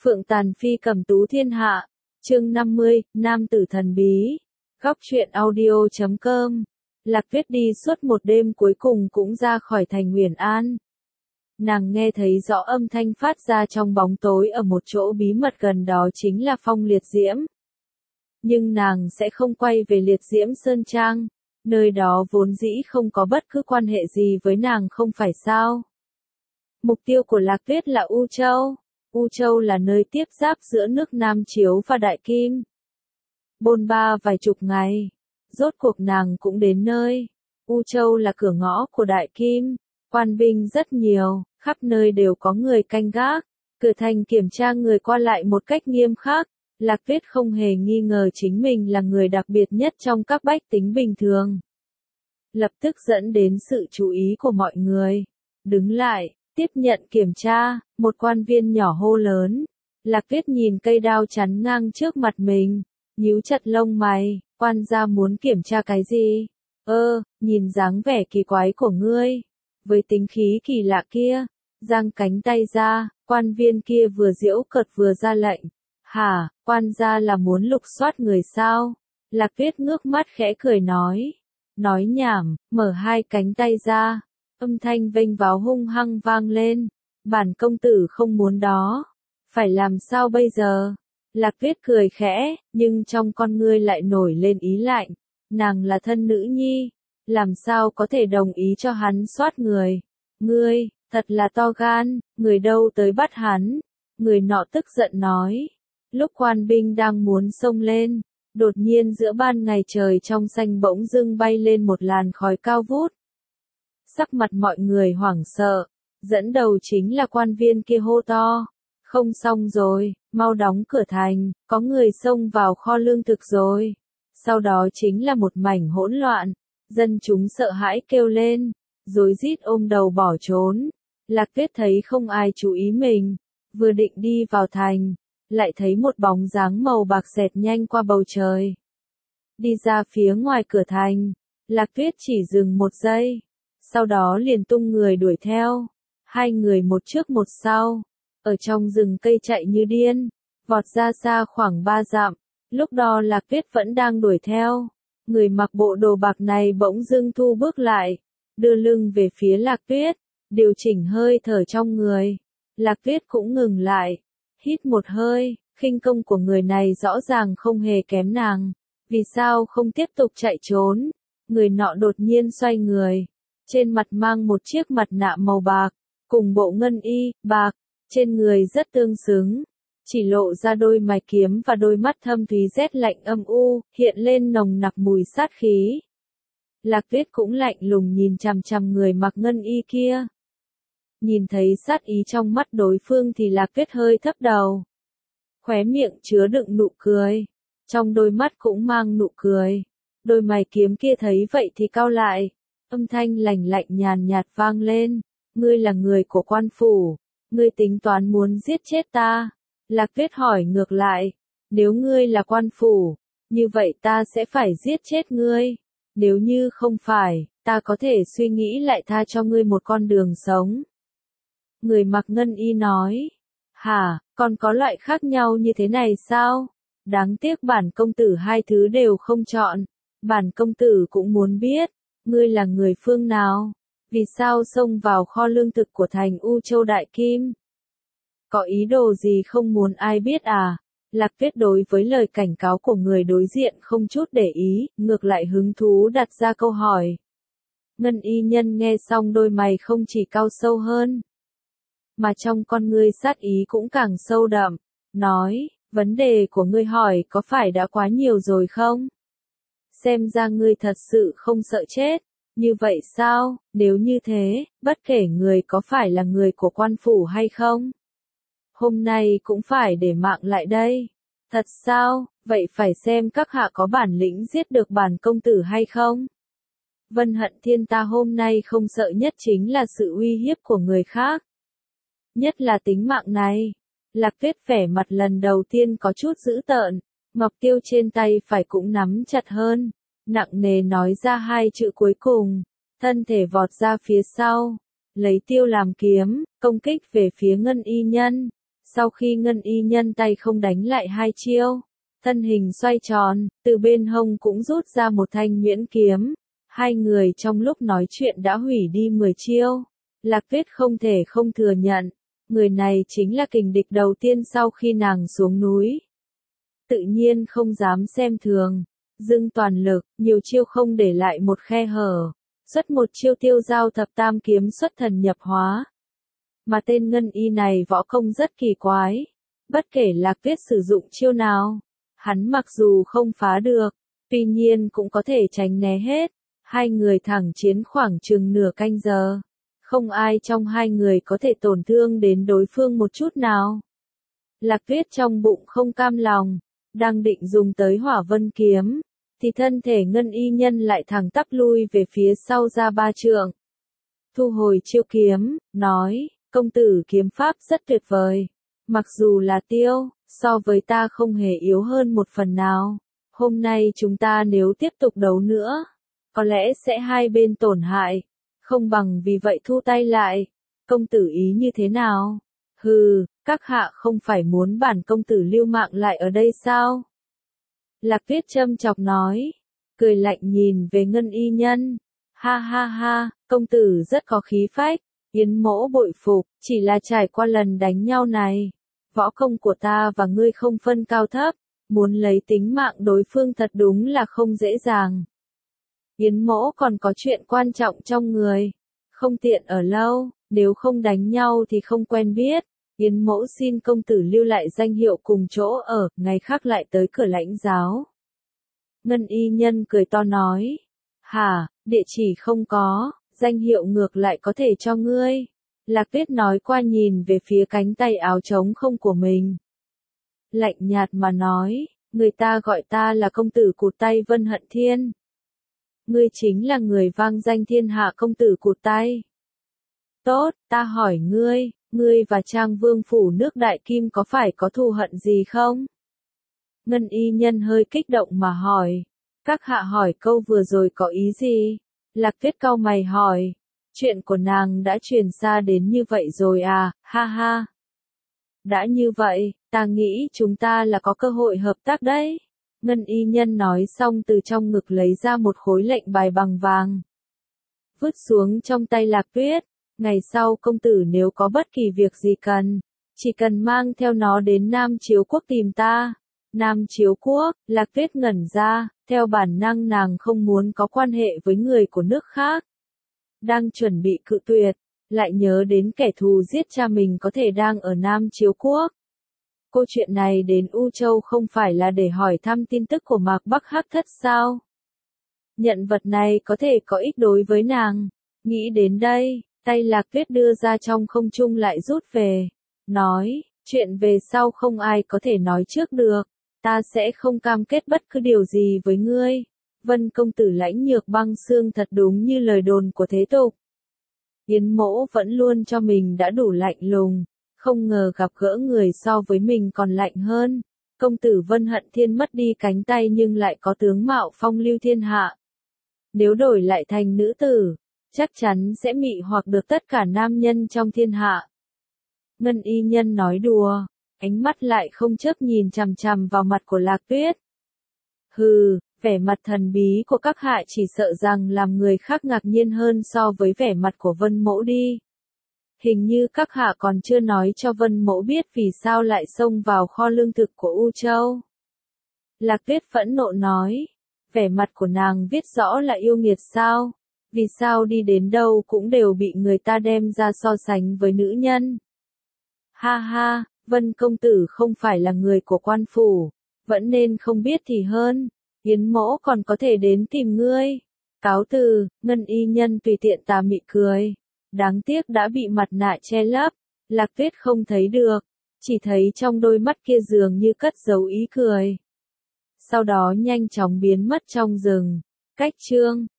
Phượng Tàn Phi cầm tú thiên hạ, chương 50, Nam tử thần bí. Góc truyện audio.com. Lạc Tuyết đi suốt một đêm cuối cùng cũng ra khỏi thành Huyền An. Nàng nghe thấy rõ âm thanh phát ra trong bóng tối ở một chỗ bí mật gần đó chính là Phong Liệt Diễm. Nhưng nàng sẽ không quay về Liệt Diễm Sơn Trang, nơi đó vốn dĩ không có bất cứ quan hệ gì với nàng không phải sao. Mục tiêu của Lạc Tuyết là U Châu. U Châu là nơi tiếp giáp giữa nước Nam Chiếu và Đại Kim. Bôn ba vài chục ngày, rốt cuộc nàng cũng đến nơi. U Châu là cửa ngõ của Đại Kim, quan binh rất nhiều, khắp nơi đều có người canh gác, cửa thành kiểm tra người qua lại một cách nghiêm khắc. Lạc Tuyết không hề nghi ngờ chính mình là người đặc biệt nhất trong các bách tính bình thường. Lập tức dẫn đến sự chú ý của mọi người. Đứng lại, tiếp nhận kiểm tra, một quan viên nhỏ hô lớn. Lạc Tuyết nhìn cây đao chắn ngang trước mặt mình, nhíu chặt lông mày, quan gia muốn kiểm tra cái gì? Nhìn dáng vẻ kỳ quái của ngươi, với tính khí kỳ lạ kia, giang cánh tay ra, quan viên kia vừa giễu cợt vừa ra lệnh. Hả, quan gia là muốn lục soát người sao? Lạc Tuyết ngước mắt khẽ cười nói. Nói nhảm, mở hai cánh tay ra. Âm thanh vênh váo hung hăng vang lên. Bản công tử không muốn đó. Phải làm sao bây giờ? Lạc Tuyết cười khẽ, nhưng trong con ngươi lại nổi lên ý lạnh. Nàng là thân nữ nhi. Làm sao có thể đồng ý cho hắn soát người? Ngươi, thật là to gan, người đâu tới bắt hắn? Người nọ tức giận nói. Lúc quan binh đang muốn xông lên, đột nhiên giữa ban ngày trời trong xanh bỗng dưng bay lên một làn khói cao vút. Sắc mặt mọi người hoảng sợ, dẫn đầu chính là quan viên kia hô to. Không xong rồi, mau đóng cửa thành, có người xông vào kho lương thực rồi. Sau đó chính là một mảnh hỗn loạn, dân chúng sợ hãi kêu lên, rối rít ôm đầu bỏ trốn. Lạc Tuyết thấy không ai chú ý mình, vừa định đi vào thành, lại thấy một bóng dáng màu bạc xẹt nhanh qua bầu trời. Đi ra phía ngoài cửa thành, Lạc Tuyết chỉ dừng một giây, sau đó liền tung người đuổi theo. Hai người một trước một sau, ở trong rừng cây chạy như điên, vọt ra xa khoảng 3 dặm. Lúc đó Lạc Tuyết vẫn đang đuổi theo. Người mặc bộ đồ bạc này bỗng dưng thu bước lại, đưa lưng về phía Lạc Tuyết, điều chỉnh hơi thở trong người. Lạc Tuyết cũng ngừng lại. Hít một hơi, khinh công của người này rõ ràng không hề kém nàng. Vì sao không tiếp tục chạy trốn? Người nọ đột nhiên xoay người. Trên mặt mang một chiếc mặt nạ màu bạc, cùng bộ ngân y, bạc, trên người rất tương xứng. Chỉ lộ ra đôi mày kiếm và đôi mắt thâm thúy rét lạnh âm u, hiện lên nồng nặc mùi sát khí. Lạc Tuyết cũng lạnh lùng nhìn chằm chằm người mặc ngân y kia. Nhìn thấy sát ý trong mắt đối phương thì Lạc Tuyết hơi thấp đầu. Khóe miệng chứa đựng nụ cười. Trong đôi mắt cũng mang nụ cười. Đôi mày kiếm kia thấy vậy thì cau lại. Âm thanh lạnh lạnh nhàn nhạt vang lên. Ngươi là người của quan phủ. Ngươi tính toán muốn giết chết ta. Lạc Tuyết hỏi ngược lại. Nếu ngươi là quan phủ, như vậy ta sẽ phải giết chết ngươi. Nếu như không phải, ta có thể suy nghĩ lại tha cho ngươi một con đường sống. Người mặc ngân y nói. Hả, còn có loại khác nhau như thế này sao? Đáng tiếc bản công tử hai thứ đều không chọn. Bản công tử cũng muốn biết, ngươi là người phương nào? Vì sao xông vào kho lương thực của thành U Châu Đại Kim? Có ý đồ gì không muốn ai biết à? Lạc Tuyết đối với lời cảnh cáo của người đối diện không chút để ý, ngược lại hứng thú đặt ra câu hỏi. Ngân y nhân nghe xong đôi mày không chỉ cau sâu hơn, mà trong con ngươi sát ý cũng càng sâu đậm, nói, vấn đề của ngươi hỏi có phải đã quá nhiều rồi không? Xem ra ngươi thật sự không sợ chết, như vậy sao? Nếu như thế, bất kể người có phải là người của quan phủ hay không, hôm nay cũng phải để mạng lại đây. Thật sao? Vậy phải xem các hạ có bản lĩnh giết được bản công tử hay không? Vân Hận Thiên ta hôm nay không sợ nhất chính là sự uy hiếp của người khác. Nhất là tính mạng này. Lạc Tuyết vẻ mặt lần đầu tiên có chút dữ tợn, ngọc tiêu trên tay phải cũng nắm chặt hơn, nặng nề nói ra hai chữ cuối cùng, thân thể vọt ra phía sau, lấy tiêu làm kiếm, công kích về phía ngân y nhân. Sau khi Ngân Y Nhân tay không đánh lại 2 chiêu, thân hình xoay tròn, từ bên hông cũng rút ra một thanh nhuyễn kiếm. Hai người trong lúc nói chuyện đã hủy đi 10 chiêu. Lạc Tuyết không thể không thừa nhận, người này chính là kình địch đầu tiên sau khi nàng xuống núi. Tự nhiên không dám xem thường, dâng toàn lực, nhiều chiêu không để lại một khe hở, xuất một chiêu tiêu giao thập tam kiếm xuất thần nhập hóa. Mà tên Ngân Y này võ công rất kỳ quái, bất kể Lạc Tuyết sử dụng chiêu nào, hắn mặc dù không phá được, tuy nhiên cũng có thể tránh né hết. Hai người thẳng chiến khoảng chừng nửa canh giờ. Không ai trong hai người có thể tổn thương đến đối phương một chút nào. Lạc Tuyết trong bụng không cam lòng, đang định dùng tới Hỏa Vân kiếm, thì thân thể Ngân Y Nhân lại thẳng tắp lui về phía sau ra 3 trượng. Thu hồi chiêu kiếm, nói, công tử kiếm pháp rất tuyệt vời. Mặc dù là tiêu, so với ta không hề yếu hơn một phần nào. Hôm nay chúng ta nếu tiếp tục đấu nữa, có lẽ sẽ hai bên tổn hại. Không bằng vì vậy thu tay lại. Công tử ý như thế nào? Hừ, các hạ không phải muốn bản công tử lưu mạng lại ở đây sao? Lạc Tuyết châm chọc nói, cười lạnh nhìn về Ngân Y Nhân. Ha ha ha, công tử rất có khí phách. Yến Mỗ bội phục, chỉ là trải qua lần đánh nhau này. Võ công của ta và ngươi không phân cao thấp, muốn lấy tính mạng đối phương thật đúng là không dễ dàng. Yến Mỗ còn có chuyện quan trọng trong người, không tiện ở lâu, nếu không đánh nhau thì không quen biết. Yến Mỗ xin công tử lưu lại danh hiệu cùng chỗ ở, ngày khác lại tới cửa lãnh giáo. Ngân Y Nhân cười to nói, hả, địa chỉ không có, danh hiệu ngược lại có thể cho ngươi. Lạc Tuyết nói qua nhìn về phía cánh tay áo trống không của mình. Lạnh nhạt mà nói, người ta gọi ta là công tử cụt tay Vân Hận Thiên. Ngươi chính là người vang danh thiên hạ công tử cụt tay. Tốt, ta hỏi ngươi, ngươi và Trang Vương phủ nước Đại Kim có phải có thù hận gì không? Ngân Y Nhân hơi kích động mà hỏi, các hạ hỏi câu vừa rồi có ý gì? Lạc Tuyết cau mày hỏi, chuyện của nàng đã truyền xa đến như vậy rồi à, ha ha. Đã như vậy, ta nghĩ chúng ta là có cơ hội hợp tác đấy. Ngân Y Nhân nói xong từ trong ngực lấy ra một khối lệnh bài bằng vàng. Vứt xuống trong tay Lạc Tuyết. Ngày sau công tử nếu có bất kỳ việc gì cần, chỉ cần mang theo nó đến Nam Chiếu Quốc tìm ta. Nam Chiếu Quốc, Lạc Tuyết ngẩn ra, theo bản năng nàng không muốn có quan hệ với người của nước khác. Đang chuẩn bị cự tuyệt, lại nhớ đến kẻ thù giết cha mình có thể đang ở Nam Chiếu Quốc. Câu chuyện này đến U Châu không phải là để hỏi thăm tin tức của Mạc Bắc Hắc Thất sao? Nhận vật này có thể có ích đối với nàng. Nghĩ đến đây, tay Lạc Tuyết đưa ra trong không trung lại rút về. Nói, chuyện về sau không ai có thể nói trước được. Ta sẽ không cam kết bất cứ điều gì với ngươi. Vân công tử Lãnh Nhược Băng Xương thật đúng như lời đồn của thế tục. Yến Mỗ vẫn luôn cho mình đã đủ lạnh lùng. Không ngờ gặp gỡ người so với mình còn lạnh hơn. Công tử Vân Hận Thiên mất đi cánh tay nhưng lại có tướng mạo phong lưu thiên hạ. Nếu đổi lại thành nữ tử, chắc chắn sẽ mị hoặc được tất cả nam nhân trong thiên hạ. Ngân Y Nhân nói đùa, ánh mắt lại không chớp nhìn chằm chằm vào mặt của Lạc Tuyết. Hừ, vẻ mặt thần bí của các hạ chỉ sợ rằng làm người khác ngạc nhiên hơn so với vẻ mặt của Vân Mỗ đi. Hình như các hạ còn chưa nói cho Vân Mỗ biết vì sao lại xông vào kho lương thực của U Châu. Lạc Tuyết phẫn nộ nói, vẻ mặt của nàng viết rõ là yêu nghiệt sao, vì sao đi đến đâu cũng đều bị người ta đem ra so sánh với nữ nhân. Ha ha, Vân công tử không phải là người của quan phủ, vẫn nên không biết thì hơn, Yến Mỗ còn có thể đến tìm ngươi. Cáo từ, Ngân Y Nhân tùy tiện tà mị cười. Đáng tiếc đã bị mặt nạ che lấp, Lạc Tuyết không thấy được, chỉ thấy trong đôi mắt kia dường như cất giấu ý cười. Sau đó nhanh chóng biến mất trong rừng. Cách chương